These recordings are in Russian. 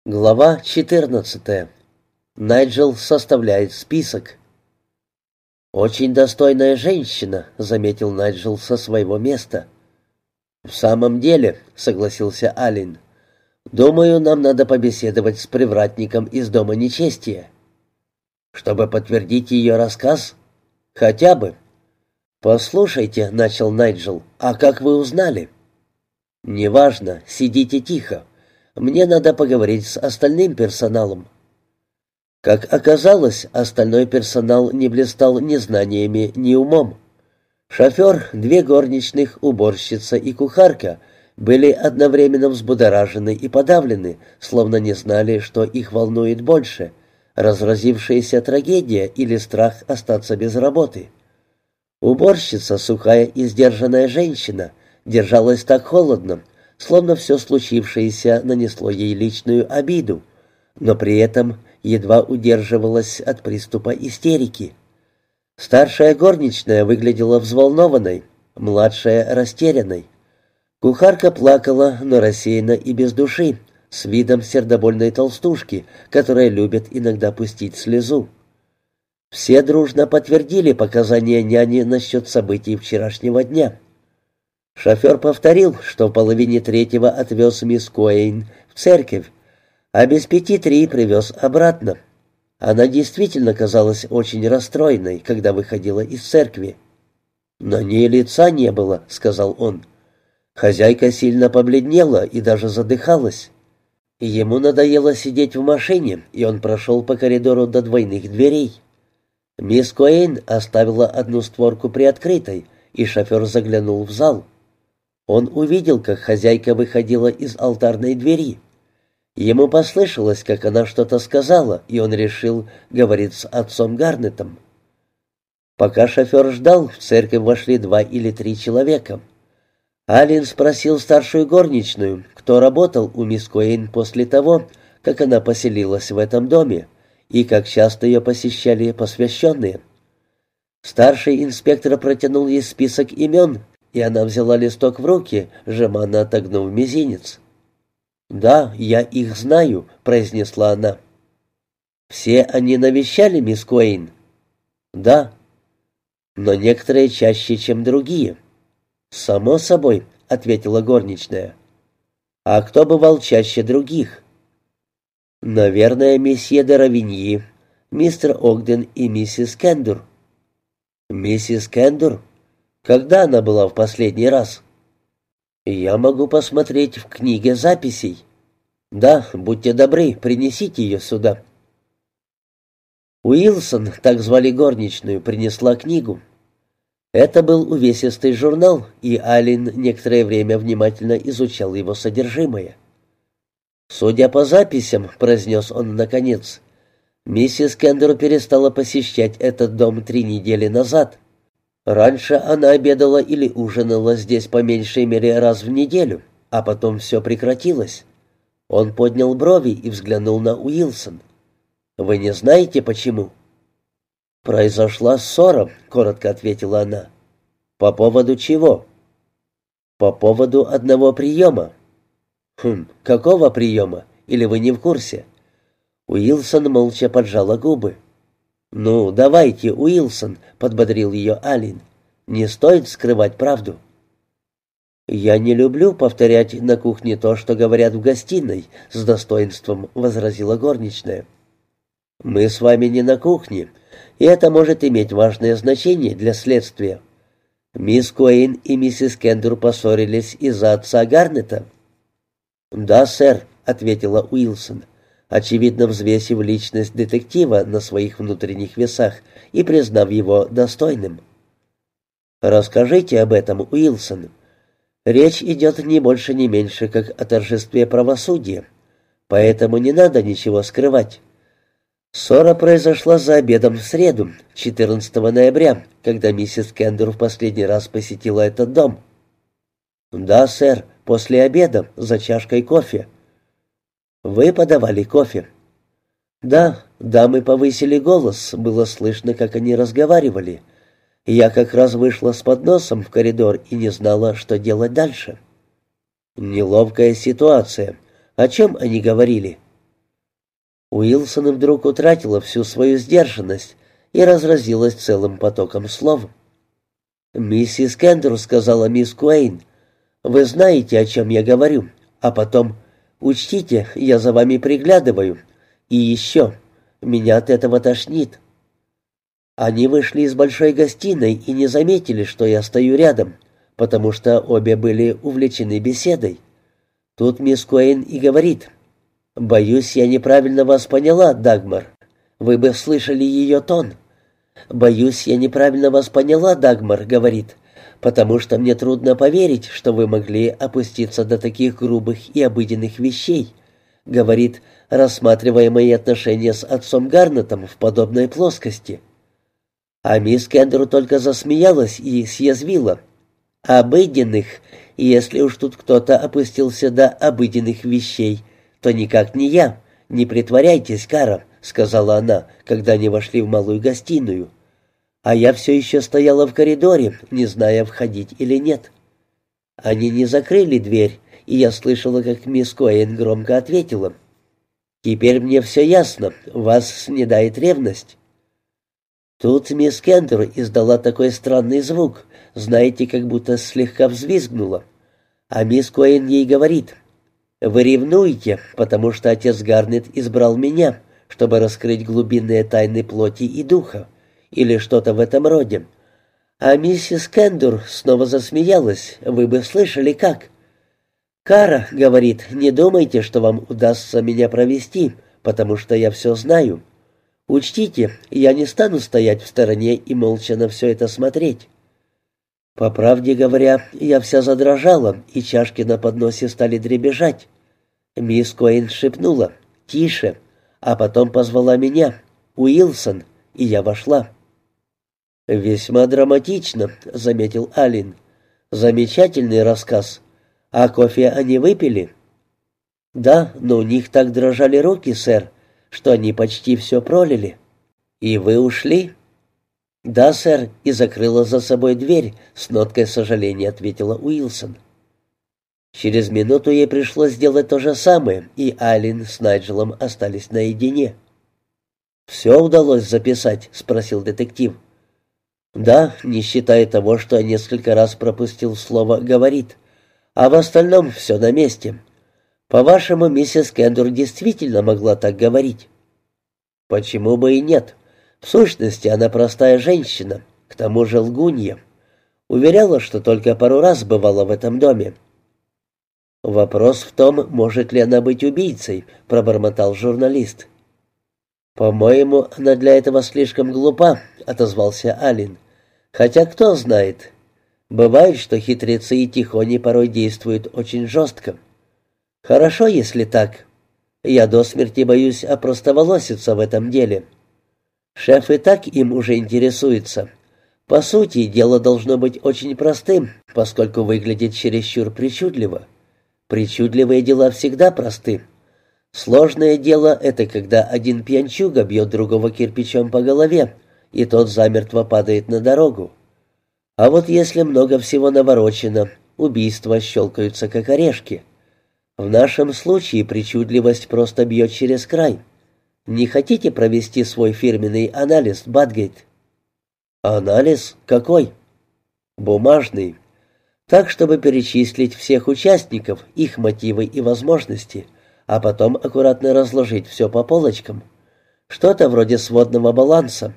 Глава 14. Найджел составляет список. «Очень достойная женщина», — заметил Найджел со своего места. «В самом деле», — согласился Аллен, — «думаю, нам надо побеседовать с привратником из Дома нечестия». «Чтобы подтвердить ее рассказ?» «Хотя бы». «Послушайте», — начал Найджел, — «а как вы узнали?» «Неважно, сидите тихо. Мне надо поговорить с остальным персоналом». Как оказалось, остальной персонал не блистал ни знаниями, ни умом. Шофер, две горничных, уборщица и кухарка были одновременно взбудоражены и подавлены, словно не знали, что их волнует больше — разразившаяся трагедия или страх остаться без работы. Уборщица, сухая и сдержанная женщина, держалась так холодно, словно все случившееся нанесло ей личную обиду, но при этом едва удерживалась от приступа истерики. Старшая горничная выглядела взволнованной, младшая — растерянной. Кухарка плакала, но рассеянно и без души, с видом сердобольной толстушки, которая любит иногда пустить слезу. Все дружно подтвердили показания няни насчет событий вчерашнего дня. Шофер повторил, что в половине третьего отвез мисс Куэйн в церковь, а без 5:03 привез обратно. Она действительно казалась очень расстроенной, когда выходила из церкви. «На ней лица не было», — сказал он. Хозяйка сильно побледнела и даже задыхалась. Ему надоело сидеть в машине, и он прошел по коридору до двойных дверей. Мисс Куэйн оставила одну створку приоткрытой, и шофер заглянул в зал. Он увидел, как хозяйка выходила из алтарной двери. Ему послышалось, как она что-то сказала, и он решил говорить с отцом Гарнетом. Пока шофер ждал, в церковь вошли 2 или 3 человека. Аллен спросил старшую горничную, кто работал у мисс Куэйн после того, как она поселилась в этом доме, и как часто ее посещали посвященные. Старший инспектор протянул ей список имен, и она взяла листок в руки, жеманно отогнув мизинец. «Да, я их знаю», — произнесла она. «Все они навещали мисс Куэйн?» «Да». «Но некоторые чаще, чем другие». «Само собой», — ответила горничная. «А кто бывал чаще других?» «Наверное, месье де Равиньи, мистер Огден и миссис Кендур». «Миссис Кендур? Когда она была в последний раз?» «Я могу посмотреть в книге записей». «Да, будьте добры, принесите ее сюда». Уилсон, так звали горничную, принесла книгу. Это был увесистый журнал, и Аллен некоторое время внимательно изучал его содержимое. «Судя по записям», — произнес он наконец, — «миссис Кендер перестала посещать этот дом 3 недели назад. Раньше она обедала или ужинала здесь по меньшей мере раз в неделю, а потом все прекратилось». Он поднял брови и взглянул на Уилсон. «Вы не знаете, почему?» «Произошла ссора», — коротко ответила она. «По поводу чего?» «По поводу одного приема». Какого приема? Или вы не в курсе?» Уилсон молча поджала губы. «Ну, давайте, Уилсон», — подбодрил ее Аллен. «Не стоит скрывать правду». «Я не люблю повторять на кухне то, что говорят в гостиной», — с достоинством возразила горничная. «Мы с вами не на кухне, и это может иметь важное значение для следствия. Мисс Куэйн и миссис Кендур поссорились из-за отца Гарнета». «Да, сэр», — ответила Уилсон, очевидно взвесив личность детектива на своих внутренних весах и признав его достойным. «Расскажите об этом, Уилсон. Речь идет не больше, не меньше, как о торжестве правосудия, поэтому не надо ничего скрывать. Ссора произошла за обедом в среду, 14 ноября, когда миссис Кендур в последний раз посетила этот дом». «Да, сэр, после обеда, за чашкой кофе». «Вы подавали кофе?» «Да, дамы повысили голос, было слышно, как они разговаривали. Я как раз вышла с подносом в коридор и не знала, что делать дальше». «Неловкая ситуация. О чем они говорили?» Уилсон вдруг утратила всю свою сдержанность и разразилась целым потоком слов. «Миссис Кендер», — сказала мисс Куэйн, — «вы знаете, о чем я говорю. А потом, учтите, я за вами приглядываю. И еще, меня от этого тошнит». Они вышли из большой гостиной и не заметили, что я стою рядом, потому что обе были увлечены беседой. Тут мисс Куэйн и говорит: «Боюсь, я неправильно вас поняла, Дагмар. Вы бы слышали ее тон». «Боюсь, я неправильно вас поняла, Дагмар», — говорит, «потому что мне трудно поверить, что вы могли опуститься до таких грубых и обыденных вещей», — говорит, рассматривая мои отношения с отцом Гарнетом в подобной плоскости. А мисс Кендер только засмеялась и съязвила: «Обыденных, и если уж тут кто-то опустился до обыденных вещей, то никак не я. Не притворяйтесь, Кара», — сказала она, когда они вошли в малую гостиную. А я все еще стояла в коридоре, не зная, входить или нет. Они не закрыли дверь, и я слышала, как мисс Коэн громко ответила: «Теперь мне все ясно, вас снедает ревность». Тут мисс Кендер издала такой странный звук, знаете, как будто слегка взвизгнула. А мисс Коэн ей говорит: «Вы ревнуете, потому что отец Гарнет избрал меня, чтобы раскрыть глубинные тайны плоти и духа», или что-то в этом роде. А миссис Кендер снова засмеялась. Вы бы слышали, как. «Кара, — говорит, — не думайте, что вам удастся меня провести, потому что я все знаю. Учтите, я не стану стоять в стороне и молча на все это смотреть». По правде говоря, я вся задрожала, и чашки на подносе стали дребезжать. Мисс Коэн шепнула: «Тише», а потом позвала меня: «Уилсон», и я вошла. «Весьма драматично», — заметил Аллен. «Замечательный рассказ. А кофе они выпили?» «Да, но у них так дрожали руки, сэр, что они почти все пролили». «И вы ушли?» «Да, сэр, и закрыла за собой дверь», — с ноткой сожаления ответила Уилсон. Через минуту ей пришлось сделать то же самое, и Аллен с Найджелом остались наедине. «Все удалось записать?» — спросил детектив. «Да, не считая того, что я несколько раз пропустил слово «говорит», а в остальном все на месте. По-вашему, миссис Кендер действительно могла так говорить?» «Почему бы и нет? В сущности, она простая женщина, к тому же лгунья. Уверяла, что только пару раз бывала в этом доме». «Вопрос в том, может ли она быть убийцей», — пробормотал журналист. «По-моему, она для этого слишком глупа», — отозвался Аллен. «Хотя кто знает. Бывает, что хитрецы и тихони порой действуют очень жестко. Хорошо, если так. Я до смерти боюсь опростоволоситься в этом деле. Шеф и так им уже интересуется. По сути, дело должно быть очень простым, поскольку выглядит чересчур причудливо. Причудливые дела всегда просты. Сложное дело — это когда один пьянчуга бьет другого кирпичом по голове, и тот замертво падает на дорогу. А вот если много всего наворочено, убийства щелкаются как орешки. В нашем случае причудливость просто бьет через край. Не хотите провести свой фирменный анализ, Батгейт?» «Анализ? Какой?» «Бумажный. Так, чтобы перечислить всех участников, их мотивы и возможности, а потом аккуратно разложить все по полочкам. Что-то вроде сводного баланса».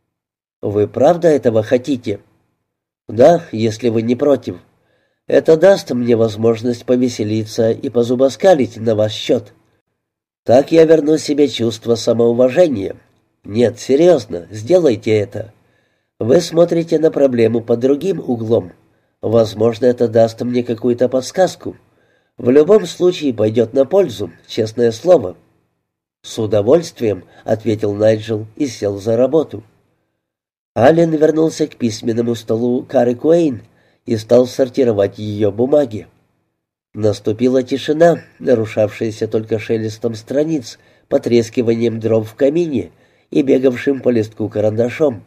«Вы правда этого хотите?» «Да, если вы не против. Это даст мне возможность повеселиться и позубоскалить на ваш счет. Так я верну себе чувство самоуважения. Нет, серьезно, сделайте это. Вы смотрите на проблему под другим углом. Возможно, это даст мне какую-то подсказку. В любом случае пойдет на пользу, честное слово». «С удовольствием», — ответил Найджел и сел за работу. Аллен вернулся к письменному столу Кары Куэйн и стал сортировать ее бумаги. Наступила тишина, нарушавшаяся только шелестом страниц, потрескиванием дров в камине и бегавшим по листку карандашом.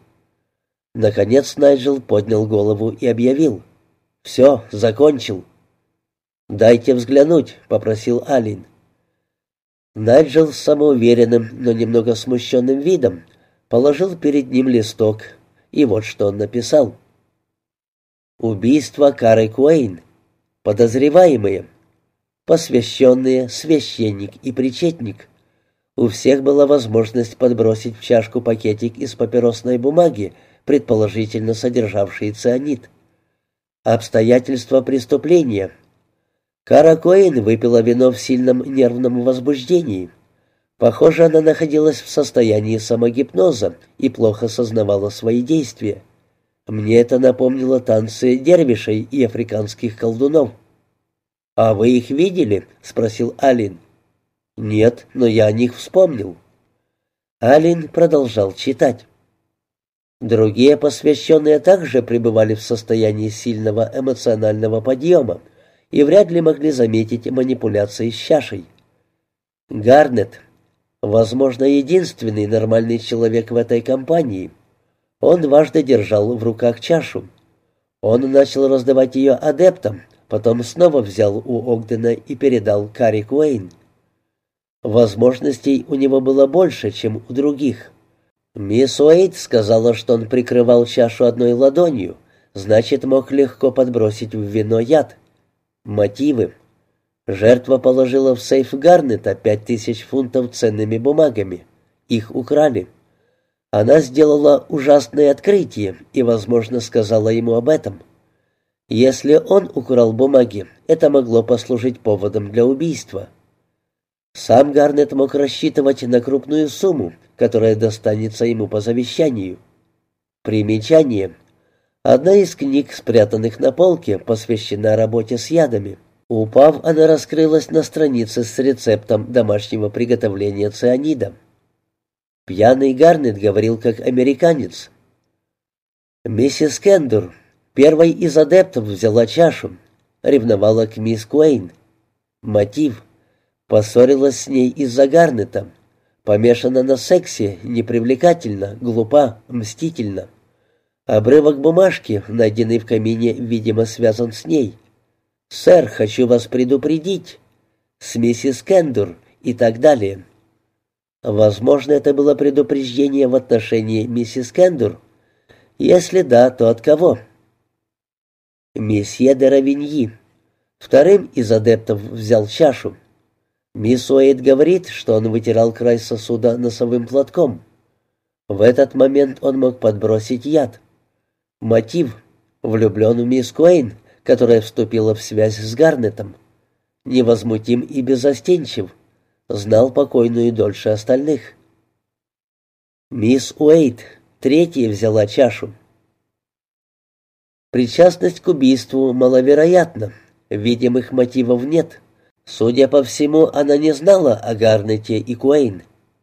Наконец Найджел поднял голову и объявил: «Все, закончил». «Дайте взглянуть», — попросил Аллен. Найджел с самоуверенным, но немного смущенным видом положил перед ним листок, и вот что он написал. «Убийство Кары Куэйн. Подозреваемые. Посвященные, священник и причетник. У всех была возможность подбросить в чашку пакетик из папиросной бумаги, предположительно содержавший цианид. Обстоятельства преступления. Кара Куэйн выпила вино в сильном нервном возбуждении. Похоже, она находилась в состоянии самогипноза и плохо сознавала свои действия. Мне это напомнило танцы дервишей и африканских колдунов». «А вы их видели?» — спросил Алин. «Нет, но я о них вспомнил». Алин продолжал читать. Другие посвященные также пребывали в состоянии сильного эмоционального подъема и вряд ли могли заметить манипуляции с чашей. Гарнет, возможно, единственный нормальный человек в этой компании. Он дважды держал в руках чашу. Он начал раздавать ее адептам, потом снова взял у Огдена и передал Каре Куэйн. Возможностей у него было больше, чем у других. Мисс Уэйт сказала, что он прикрывал чашу одной ладонью, значит, мог легко подбросить в вино яд. Мотивы. Жертва положила в сейф Гарнета 5000 фунтов ценными бумагами. Их украли. Она сделала ужасное открытие и, возможно, сказала ему об этом. Если он украл бумаги, это могло послужить поводом для убийства. Сам Гарнет мог рассчитывать на крупную сумму, которая достанется ему по завещанию. Примечание. Одна из книг, спрятанных на полке, посвящена работе с ядами. Упав, она раскрылась на странице с рецептом домашнего приготовления цианида. Пьяный Гарнет говорил как американец. Миссис Кендур, первой из адептов, взяла чашу, ревновала к мисс Куэйн. Мотив. Поссорилась с ней из-за Гарнета. Помешана на сексе, непривлекательна, глупа, мстительна. Обрывок бумажки, найденный в камине, видимо, связан с ней. «Сэр, хочу вас предупредить», с миссис Кендур и так далее. Возможно, это было предупреждение в отношении миссис Кендур. Если да, то от кого? Месье де Равиньи. Вторым из адептов взял чашу. Мисс Уэйт говорит, что он вытирал край сосуда носовым платком. В этот момент он мог подбросить яд. Мотив. Влюблен в мисс Куэйн, которая вступила в связь с Гарнетом. Невозмутим и беззастенчив. Знал покойную дольше остальных. Мисс Уэйт, третья, взяла чашу. Причастность к убийству маловероятна. Видимых мотивов нет. Судя по всему, она не знала о Гарнете и Куэйн.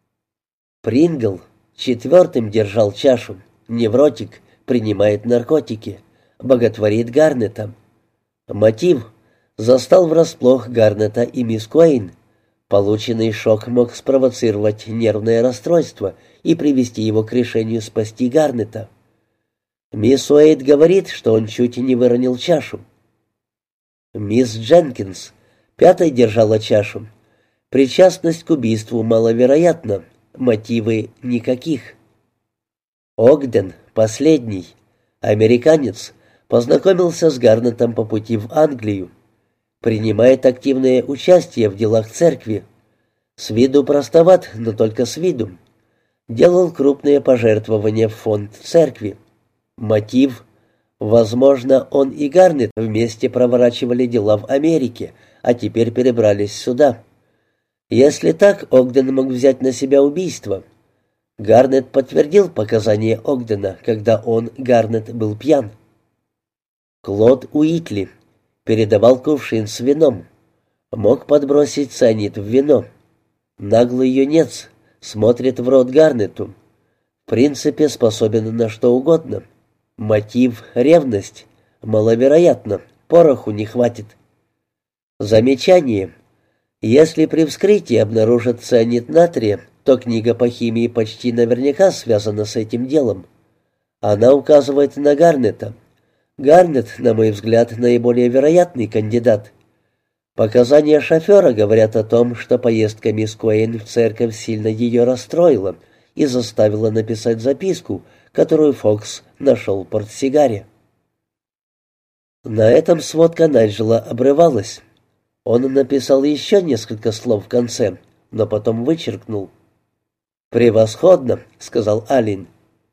Прингл четвертым держал чашу. Невротик, принимает наркотики. Боготворит Гарнета. Мотив. Застал врасплох Гарнета и мисс Куэйн. Полученный шок мог спровоцировать нервное расстройство и привести его к решению спасти Гарнета. Мисс Уэйт говорит, что он чуть не выронил чашу. Мисс Дженкинс пятой держала чашу. Причастность к убийству маловероятна, мотивы никаких. Огден, последний, американец, познакомился с Гарнетом по пути в Англию. Принимает активное участие в делах церкви. С виду простоват, но только с виду. Делал крупные пожертвования в фонд церкви. Мотив. Возможно, он и Гарнет вместе проворачивали дела в Америке, а теперь перебрались сюда. Если так, Огден мог взять на себя убийство. Гарнет подтвердил показания Огдена, когда он, Гарнет, был пьян. Клод Уитли передавал кувшин с вином. Мог подбросить цианид в вино. Наглый юнец, смотрит в рот Гарнету. В принципе, способен на что угодно. Мотив — ревность. Маловероятно, пороху не хватит. Замечание. Если при вскрытии обнаружат цианид натрия, то книга по химии почти наверняка связана с этим делом. Она указывает на Гарнета. Гарнет, на мой взгляд, наиболее вероятный кандидат. Показания шофера говорят о том, что поездка мисс Куэйн в церковь сильно ее расстроила и заставила написать записку, которую Фокс нашел в портсигаре. На этом сводка Найджела обрывалась. Он написал еще несколько слов в конце, но потом вычеркнул. «Превосходно», — сказал Аллен.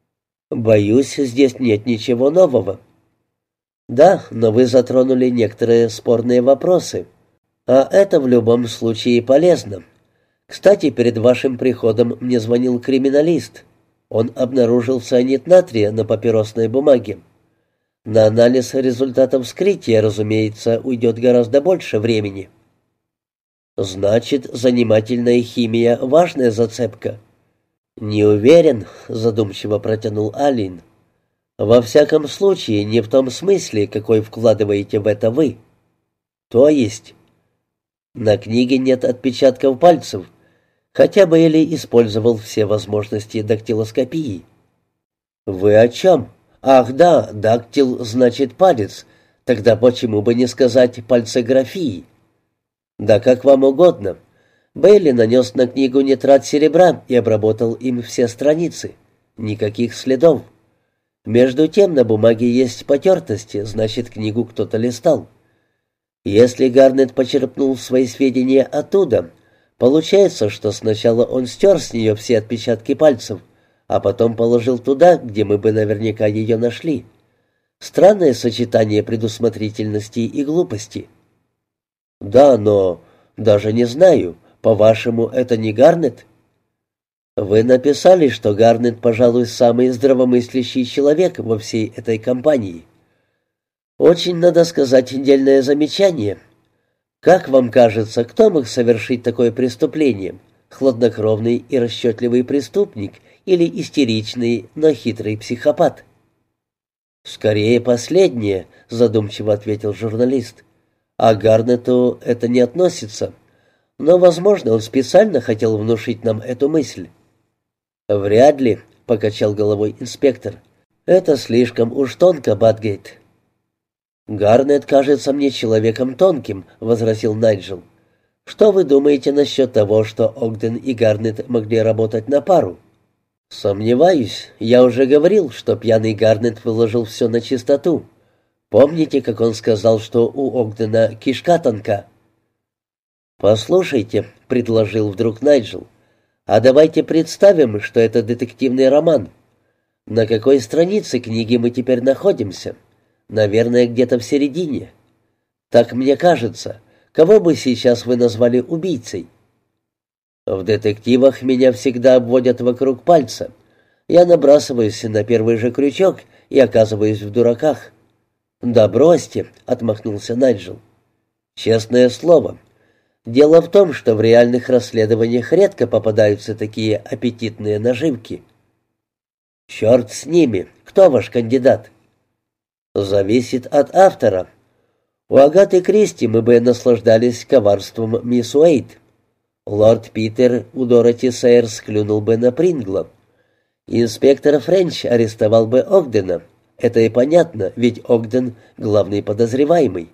«Боюсь, здесь нет ничего нового». «Да, но вы затронули некоторые спорные вопросы. А это в любом случае полезно. Кстати, перед вашим приходом мне звонил криминалист. Он обнаружил цианид натрия на папиросной бумаге. На анализ результатов вскрытия, разумеется, уйдет гораздо больше времени». «Значит, занимательная химия — важная зацепка». «Не уверен», — задумчиво протянул Аллен. «Во всяком случае, не в том смысле, какой вкладываете в это вы». «То есть?» «На книге нет отпечатков пальцев, хотя Бейли использовал все возможности дактилоскопии». «Вы о чем? Ах да, дактил значит палец. Тогда почему бы не сказать пальцеграфии?» «Да как вам угодно». Бейли нанес на книгу нитрат серебра и обработал им все страницы. Никаких следов. Между тем на бумаге есть потертости, значит, книгу кто-то листал. Если Гарнет почерпнул свои сведения оттуда, получается, что сначала он стер с нее все отпечатки пальцев, а потом положил туда, где мы бы наверняка ее нашли. Странное сочетание предусмотрительности и глупости. «Да, но даже не знаю. По-вашему, это не Гарнет?» «Вы написали, что Гарнет, пожалуй, самый здравомыслящий человек во всей этой компании. Очень, надо сказать, дельное замечание. Как вам кажется, кто мог совершить такое преступление? Хладнокровный и расчетливый преступник или истеричный, но хитрый психопат?» «Скорее последнее», — задумчиво ответил журналист. «А Гарнету это не относится. Но, возможно, он специально хотел внушить нам эту мысль». «Вряд ли», — покачал головой инспектор. «Это слишком уж тонко, Батгейт». «Гарнет кажется мне человеком тонким», — возразил Найджел. «Что вы думаете насчет того, что Огден и Гарнет могли работать на пару?» «Сомневаюсь. Я уже говорил, что пьяный Гарнет выложил все на чистоту. Помните, как он сказал, что у Огдена кишка тонка?» «Послушайте», — предложил вдруг Найджел, «а давайте представим, что это детективный роман. На какой странице книги мы теперь находимся? Наверное, где-то в середине. Так мне кажется. Кого бы сейчас вы назвали убийцей?» «В детективах меня всегда обводят вокруг пальца. Я набрасываюсь на первый же крючок и оказываюсь в дураках». «Да бросьте», — отмахнулся Найджел. «Честное слово. Дело в том, что в реальных расследованиях редко попадаются такие аппетитные наживки». «Черт с ними! Кто ваш кандидат?» «Зависит от автора. У Агаты Кристи мы бы наслаждались коварством мисс Уэйт. Лорд Питер у Дороти Сейерс клюнул бы на Прингла. Инспектор Френч арестовал бы Огдена. Это и понятно, ведь Огден — главный подозреваемый».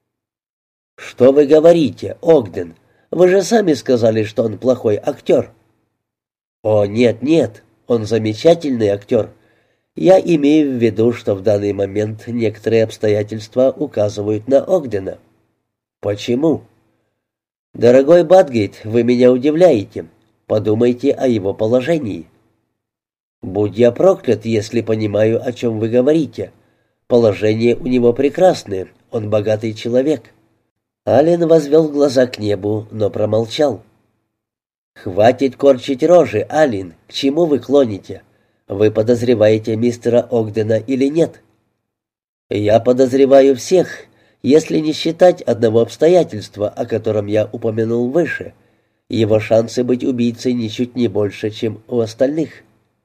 «Что вы говорите, Огден? Вы же сами сказали, что он плохой актер». «О, нет, он замечательный актер. Я имею в виду, что в данный момент некоторые обстоятельства указывают на Огдена». «Почему?» «Дорогой Батгейт, вы меня удивляете. Подумайте о его положении». «Будь я проклят, если понимаю, о чем вы говорите. Положение у него прекрасное, он богатый человек». Аллен возвел глаза к небу, но промолчал. «Хватит корчить рожи, Аллен, к чему вы клоните? Вы подозреваете мистера Огдена или нет?» «Я подозреваю всех, если не считать одного обстоятельства, о котором я упомянул выше. Его шансы быть убийцей ничуть не больше, чем у остальных».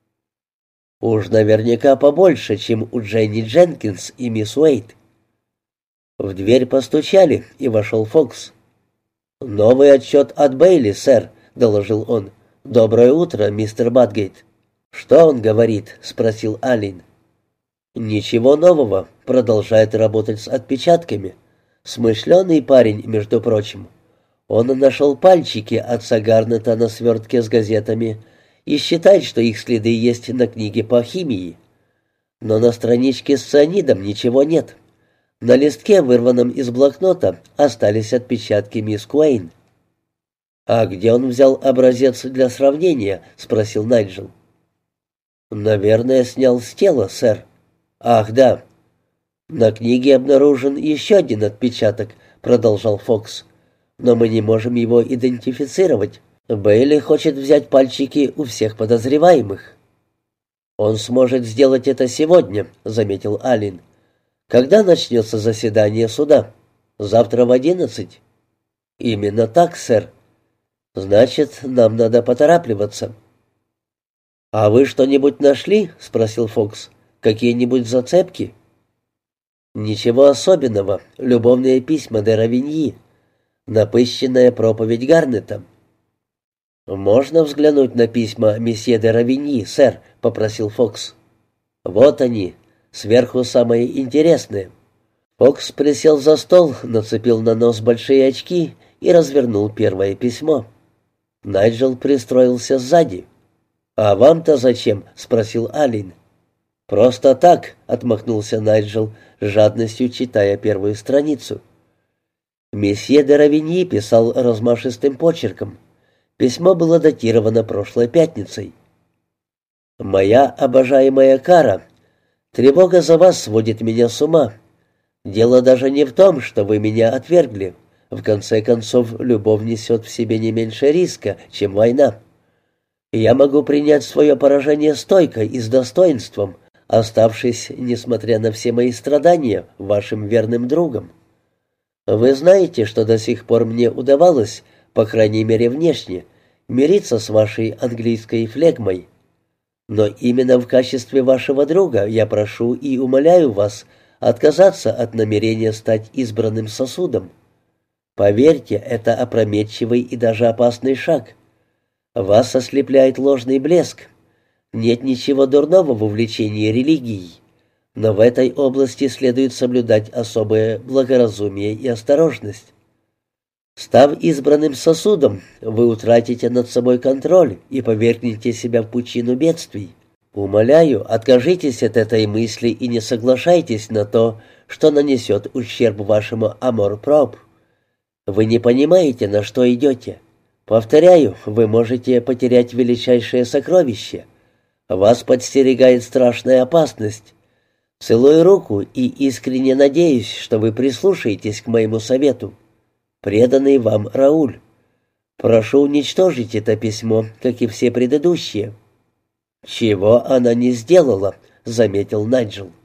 «Уж наверняка побольше, чем у Дженни Дженкинс и мисс Уэйт». В дверь постучали, и вошел Фокс. «Новый отчет от Бейли, сэр», — доложил он. «Доброе утро, мистер Батгейт». «Что он говорит?» — спросил Аллен. «Ничего нового. Продолжает работать с отпечатками. Смышленый парень, между прочим. Он нашел пальчики отца Гарнета на свертке с газетами и считает, что их следы есть на книге по химии. Но на страничке с цианидом ничего нет. На листке, вырванном из блокнота, остались отпечатки мисс Куэйн. «А где он взял образец для сравнения?» — спросил Найджел. «Наверное, снял с тела, сэр». «Ах, да». «На книге обнаружен еще один отпечаток», — продолжал Фокс. «Но мы не можем его идентифицировать. Бейли хочет взять пальчики у всех подозреваемых». «Он сможет сделать это сегодня», — заметил Аллен. «Когда начнется заседание суда?» «Завтра в 11». «Именно так, сэр». «Значит, нам надо поторапливаться». «А вы что-нибудь нашли?» — спросил Фокс. «Какие-нибудь зацепки?» «Ничего особенного. Любовные письма де Равиньи. Напыщенная проповедь Гарнета». «Можно взглянуть на письма месье де Равиньи, сэр?» — попросил Фокс. «Вот они. Сверху самые интересные». Фокс присел за стол, нацепил на нос большие очки и развернул первое письмо. Найджел пристроился сзади. «А вам-то зачем?» — спросил Аллен. «Просто так», — отмахнулся Найджел, с жадностью читая первую страницу. Месье де Равиньи писал размашистым почерком. Письмо было датировано прошлой пятницей. «Моя обожаемая Кара, тревога за вас сводит меня с ума. Дело даже не в том, что вы меня отвергли. В конце концов, любовь несет в себе не меньше риска, чем война. Я могу принять свое поражение стойко и с достоинством, оставшись, несмотря на все мои страдания, вашим верным другом. Вы знаете, что до сих пор мне удавалось, по крайней мере внешне, мириться с вашей английской флегмой. Но именно в качестве вашего друга я прошу и умоляю вас отказаться от намерения стать избранным сосудом. Поверьте, это опрометчивый и даже опасный шаг. Вас ослепляет ложный блеск. Нет ничего дурного в увлечении религией, но в этой области следует соблюдать особое благоразумие и осторожность. Став избранным сосудом, вы утратите над собой контроль и повергнете себя в пучину бедствий. Умоляю, откажитесь от этой мысли и не соглашайтесь на то, что нанесет ущерб вашему амор-пропр. Вы не понимаете, на что идете. Повторяю, вы можете потерять величайшее сокровище. Вас подстерегает страшная опасность. Целую руку и искренне надеюсь, что вы прислушаетесь к моему совету. Преданный вам Рауль. Прошу уничтожить это письмо, как и все предыдущие». «Чего она не сделала», — заметил Найджел.